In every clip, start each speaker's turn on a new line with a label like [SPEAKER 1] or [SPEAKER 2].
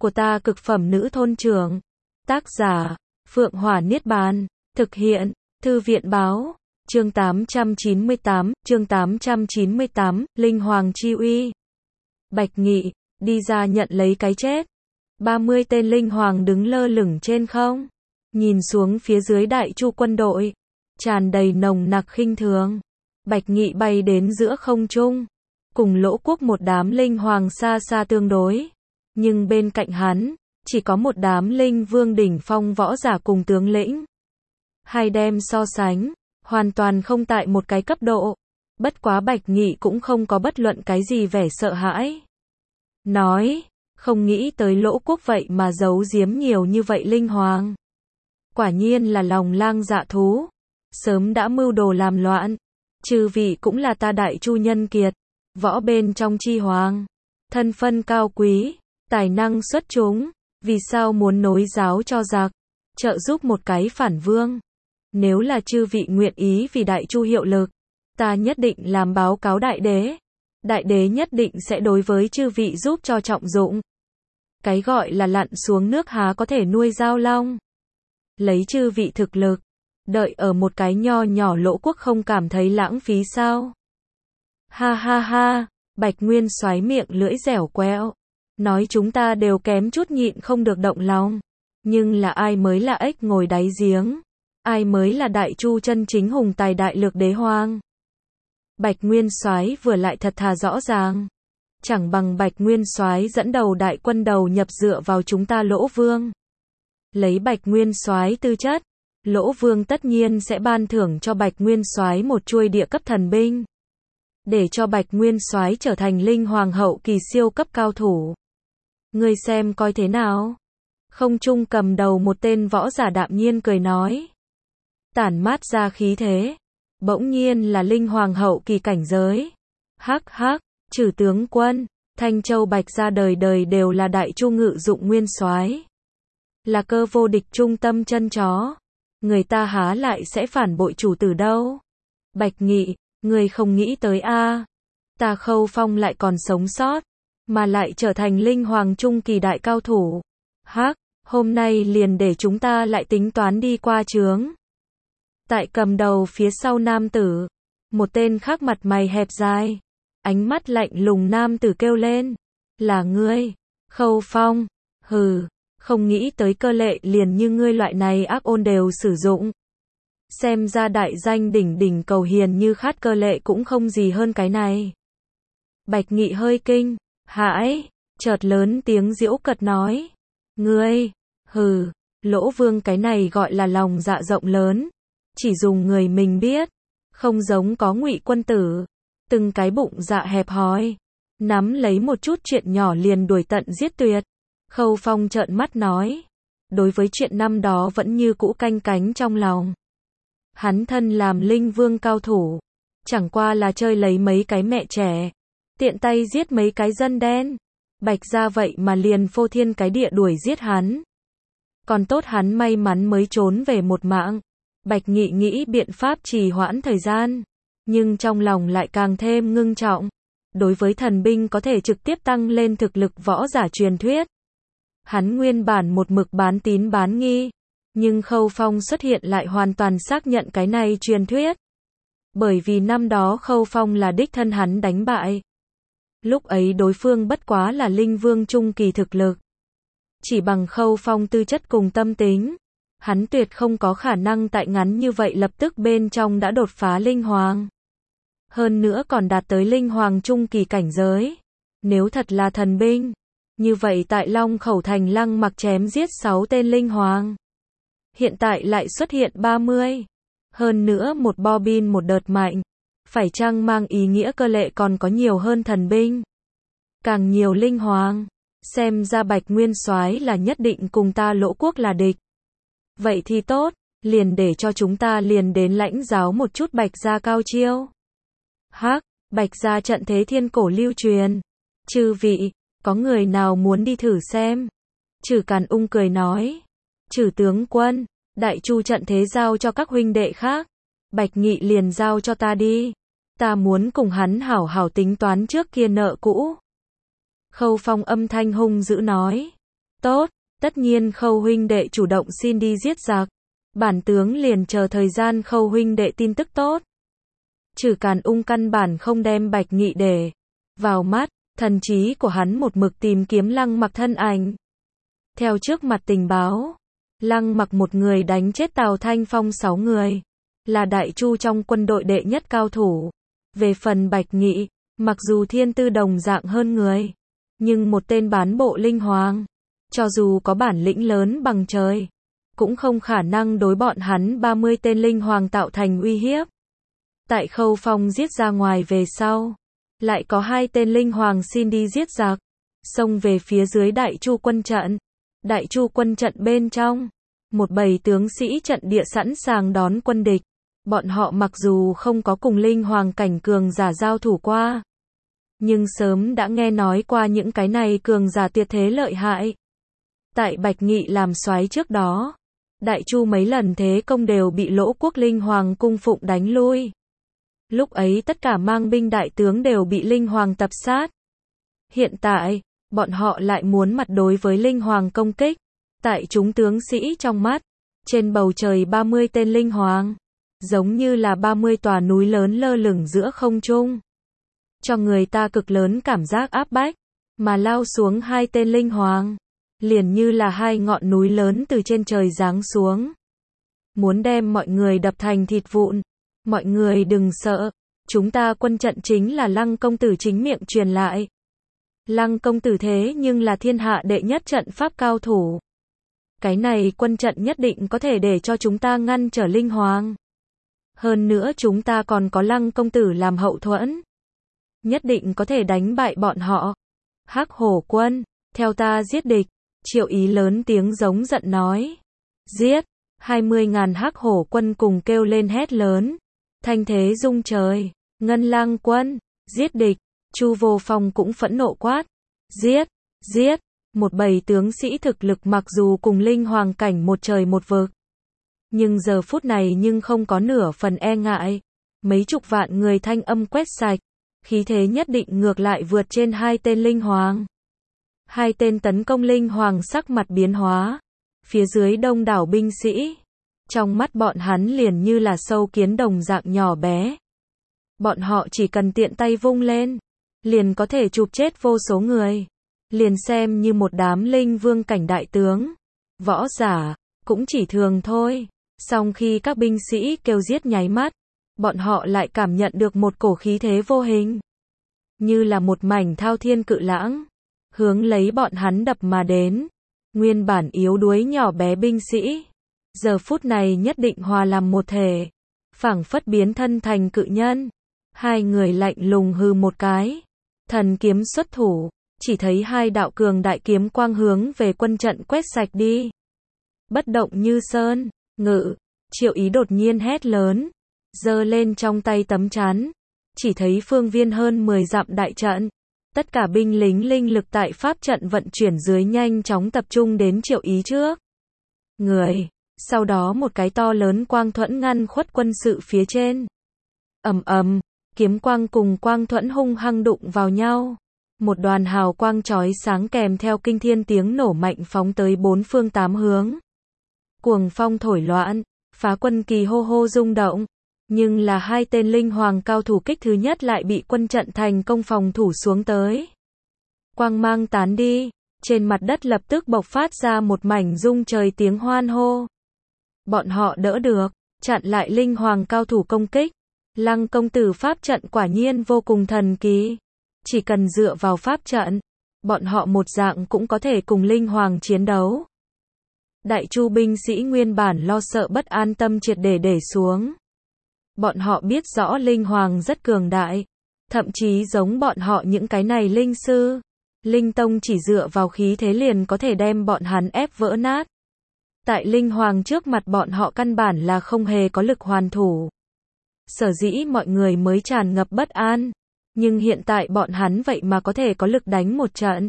[SPEAKER 1] của ta cực phẩm nữ thôn trưởng. Tác giả, Phượng Hỏa Niết Bàn. Thực hiện, Thư viện Báo. Chương 898, Linh Hoàng Chi Uy. Bạch Nghị, đi ra nhận lấy cái chết. 30 tên Linh Hoàng đứng lơ lửng trên không. Nhìn xuống phía dưới Đại Chu quân đội. Tràn đầy nồng nặc khinh thường. Bạch Nghị bay đến giữa không trung. Cùng Lỗ Quốc một đám Linh Hoàng xa xa tương đối. Nhưng bên cạnh hắn, chỉ có một đám Linh Vương đỉnh phong võ giả cùng tướng lĩnh. Hai đem so sánh, hoàn toàn không tại một cái cấp độ. Bất quá Bạch Nghị cũng không có bất luận cái gì vẻ sợ hãi. Nói, không nghĩ tới Lỗ Quốc vậy mà giấu giếm nhiều như vậy Linh Hoàng. Quả nhiên là lòng lang dạ thú. Sớm đã mưu đồ làm loạn. Chư vị cũng là ta Đại Chu nhân kiệt. Võ bên trong chi hoàng. Thân phân cao quý. Tài năng xuất chúng. Vì sao muốn nối giáo cho giặc? Trợ giúp một cái phản vương. Nếu là chư vị nguyện ý vì Đại Chu hiệu lực, ta nhất định làm báo cáo đại đế. Đại đế nhất định sẽ đối với chư vị giúp cho trọng dụng. Cái gọi là lặn xuống nước há có thể nuôi dao long. Lấy chư vị thực lực, đợi ở một cái nho nhỏ Lỗ Quốc không cảm thấy lãng phí sao? Ha ha ha, Bạch Nguyên Soái miệng lưỡi dẻo quẹo. Nói chúng ta đều kém chút nhịn không được động lòng. Nhưng là ai mới là ếch ngồi đáy giếng? Ai mới là Đại Chu chân chính hùng tài đại lược đế hoàng? Bạch Nguyên Soái vừa lại thật thà rõ ràng. Chẳng bằng Bạch Nguyên Soái dẫn đầu đại quân đầu nhập dựa vào chúng ta Lỗ Vương. Lấy Bạch Nguyên Soái tư chất, Lỗ Vương tất nhiên sẽ ban thưởng cho Bạch Nguyên Soái một chuôi địa cấp thần binh. Để cho Bạch Nguyên Soái trở thành Linh Hoàng hậu kỳ siêu cấp cao thủ. Ngươi xem coi thế nào? Không trung cầm đầu một tên võ giả đạm nhiên cười nói. Tản mát ra khí thế. Bỗng nhiên là Linh Hoàng hậu kỳ cảnh giới. Hắc hắc, Trừ tướng quân, Thanh Châu Bạch gia đời đời đều là Đại Chu ngự dụng nguyên soái. Là cơ vô địch trung tâm chân chó. Người ta há lại sẽ phản bội chủ tử đâu. Bạch Nghị, người không nghĩ tới a? Ta Khâu Phong lại còn sống sót, mà lại trở thành Linh Hoàng trung kỳ đại cao thủ. Hắc, hôm nay liền để chúng ta lại tính toán đi qua chướng. Tại cầm đầu phía sau nam tử, một tên khác mặt mày hẹp dài, ánh mắt lạnh lùng nam tử kêu lên. Là ngươi, Khâu Phong? Hừ, không nghĩ tới cơ lệ liền như ngươi loại này ác ôn đều sử dụng. Xem ra đại danh đỉnh đỉnh cầu hiền như khát cơ lệ cũng không gì hơn cái này. Bạch Nghị hơi kinh hãi, chợt lớn tiếng giễu cợt nói. Ngươi, hừ, Lỗ Vương cái này gọi là lòng dạ rộng lớn. Chỉ dùng người mình biết, không giống có Ngụy quân tử, từng cái bụng dạ hẹp hòi, nắm lấy một chút chuyện nhỏ liền đuổi tận giết tuyệt. Khâu Phong trợn mắt nói, đối với chuyện năm đó vẫn như cũ canh cánh trong lòng. Hắn thân làm Linh Vương cao thủ, chẳng qua là chơi lấy mấy cái mẹ trẻ, tiện tay giết mấy cái dân đen. Bạch gia vậy mà liền phô thiên cái địa đuổi giết hắn. Còn tốt hắn may mắn mới trốn về một mạng. Bạch Nghị nghĩ biện pháp trì hoãn thời gian, nhưng trong lòng lại càng thêm ngưng trọng. Đối với thần binh có thể trực tiếp tăng lên thực lực võ giả truyền thuyết. Hắn nguyên bản một mực bán tín bán nghi, nhưng Khâu Phong xuất hiện lại hoàn toàn xác nhận cái này truyền thuyết. Bởi vì năm đó Khâu Phong là đích thân hắn đánh bại. Lúc ấy đối phương bất quá là Linh Vương trung kỳ thực lực. Chỉ bằng Khâu Phong tư chất cùng tâm tính, hắn tuyệt không có khả năng tại ngắn như vậy lập tức bên trong đã đột phá Linh Hoàng. Hơn nữa còn đạt tới Linh Hoàng trung kỳ cảnh giới. Nếu thật là thần binh, như vậy tại Long Khẩu Thành Lăng Mặc chém giết 6 tên Linh Hoàng. Hiện tại lại xuất hiện 30. Hơn nữa một Bobin một đợt mạnh. Phải chăng mang ý nghĩa cơ lệ còn có nhiều hơn thần binh? Càng nhiều Linh Hoàng. Xem ra Bạch Nguyên Soái là nhất định cùng ta Lỗ Quốc là địch. Vậy thì tốt, liền để cho chúng ta liền đến lãnh giáo một chút Bạch gia cao chiêu. Hắc, Bạch gia trận thế thiên cổ lưu truyền. Chư vị, có người nào muốn đi thử xem? Trừ Càn Ung cười nói. Trừ tướng quân, Đại Chu trận thế giao cho các huynh đệ khác. Bạch Nghị liền giao cho ta đi. Ta muốn cùng hắn hảo hảo tính toán trước kia nợ cũ. Khâu Phong âm thanh hung dữ nói. Tốt, tất nhiên Khâu huynh đệ chủ động xin đi giết giặc. Bản tướng liền chờ thời gian Khâu huynh đệ tin tức tốt. Trừ Càn Ung căn bản không đem Bạch Nghị để vào mắt, thần trí của hắn một mực tìm kiếm Lăng Mặc thân ảnh. Theo trước mặt tình báo, Lăng Mặc một người đánh chết Tào Thanh Phong 6 người, là Đại Chu trong quân đội đệ nhất cao thủ. Về phần Bạch Nghị, mặc dù thiên tư đồng dạng hơn người, nhưng một tên bán bộ linh hoàng, cho dù có bản lĩnh lớn bằng trời, cũng không khả năng đối bọn hắn 30 tên linh hoàng tạo thành uy hiếp. Tại Khâu Phong giết ra ngoài về sau, lại có 2 tên linh hoàng xin đi giết giặc, xông về phía dưới Đại Chu quân trận. Đại Chu quân trận bên trong, một bầy tướng sĩ trận địa sẵn sàng đón quân địch. Bọn họ mặc dù không có cùng linh hoàng cảnh cường giả giao thủ qua, nhưng sớm đã nghe nói qua những cái này cường giả tuyệt thế lợi hại. Tại Bạch Nghị làm soái trước đó, Đại Chu mấy lần thế công đều bị Lỗ quốc linh hoàng cung phụng đánh lui. Lúc ấy tất cả mang binh đại tướng đều bị linh hoàng tập sát. Hiện tại, bọn họ lại muốn mặt đối với linh hoàng công kích. Tại chúng tướng sĩ trong mắt, trên bầu trời 30 tên linh hoàng, giống như là 30 tòa núi lớn lơ lửng giữa không trung, cho người ta cực lớn cảm giác áp bách, mà lao xuống 2 tên linh hoàng, liền như là 2 ngọn núi lớn từ trên trời giáng xuống, muốn đem mọi người đập thành thịt vụn. Mọi người đừng sợ, chúng ta quân trận chính là Lăng công tử chính miệng truyền lại. Lăng công tử thế nhưng là thiên hạ đệ nhất trận pháp cao thủ. Cái này quân trận nhất định có thể để cho chúng ta ngăn trở linh hoàng. Hơn nữa chúng ta còn có Lăng công tử làm hậu thuẫn, nhất định có thể đánh bại bọn họ. Hắc Hổ quân, theo ta giết địch. Triệu Ý lớn tiếng giống giận nói. Giết! 20.000 Hắc Hổ quân cùng kêu lên hét lớn. Thanh thế rung trời. Ngân Lang quân, giết địch. Chu Vô Phong cũng phẫn nộ quát. Giết! Giết! Một bầy tướng sĩ thực lực mặc dù cùng linh hoàng cảnh một trời một vực, nhưng giờ phút này nhưng không có nửa phần e ngại. Mấy chục vạn người thanh âm quét sạch, khí thế nhất định ngược lại vượt trên 2 tên linh hoàng. 2 tên tấn công linh hoàng sắc mặt biến hóa, phía dưới đông đảo binh sĩ, trong mắt bọn hắn liền như là sâu kiến đồng dạng nhỏ bé. Bọn họ chỉ cần tiện tay vung lên, liền có thể chụp chết vô số người, liền xem như một đám linh vương cảnh đại tướng, võ giả, cũng chỉ thường thôi. Song khi các binh sĩ kêu giết nháy mắt, bọn họ lại cảm nhận được một cổ khí thế vô hình, như là một mảnh thao thiên cự lãng, hướng lấy bọn hắn đập mà đến. Nguyên bản yếu đuối nhỏ bé binh sĩ, giờ phút này nhất định hòa làm một thể, phảng phất biến thân thành cự nhân. 2 người lạnh lùng hừ một cái, thần kiếm xuất thủ, chỉ thấy 2 đạo cường đại kiếm quang hướng về quân trận quét sạch đi. Bất động như sơn, ngự. Triệu Ý đột nhiên hét lớn, giơ lên trong tay tấm chắn, chỉ thấy phương viên hơn 10 dặm đại trận, tất cả binh lính linh lực tại pháp trận vận chuyển dưới nhanh chóng tập trung đến Triệu Ý trước người. Sau đó một cái to lớn quang thuẫn ngăn khuất quân sự phía trên. Ầm ầm, kiếm quang cùng quang thuẫn hung hăng đụng vào nhau. Một đoàn hào quang chói sáng kèm theo kinh thiên tiếng nổ mạnh phóng tới 4 phương 8 hướng. Cuồng phong thổi loạn, phá quân kỳ hô hô rung động, nhưng là 2 tên linh hoàng cao thủ kích thứ nhất lại bị quân trận thành công phòng thủ xuống tới. Quang mang tán đi, trên mặt đất lập tức bộc phát ra một mảnh rung trời tiếng hoan hô. Bọn họ đỡ được, chặn lại linh hoàng cao thủ công kích. Lăng công tử pháp trận quả nhiên vô cùng thần kỳ. Chỉ cần dựa vào pháp trận, bọn họ một dạng cũng có thể cùng linh hoàng chiến đấu. Đại Chu binh sĩ nguyên bản lo sợ bất an tâm triệt để để xuống. Bọn họ biết rõ linh hoàng rất cường đại, thậm chí giống bọn họ những cái này linh sư, linh tông chỉ dựa vào khí thế liền có thể đem bọn hắn ép vỡ nát. Tại linh hoàng trước mặt bọn họ căn bản là không hề có lực hoàn thủ. Sở dĩ mọi người mới tràn ngập bất an, nhưng hiện tại bọn hắn vậy mà có thể có lực đánh một trận.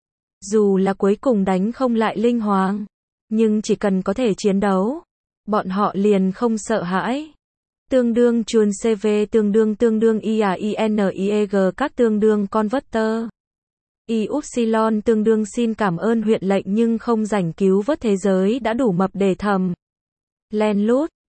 [SPEAKER 1] Dù là cuối cùng đánh không lại linh hoàng, nhưng chỉ cần có thể chiến đấu, bọn họ liền không sợ hãi. Tương đương chuồn CV tương đương IAINEG các tương đương converter. Y-upsilon tương đương xin cảm ơn huyện lệnh nhưng không rảnh cứu vớt thế giới đã đủ mập để thầm. Len lút.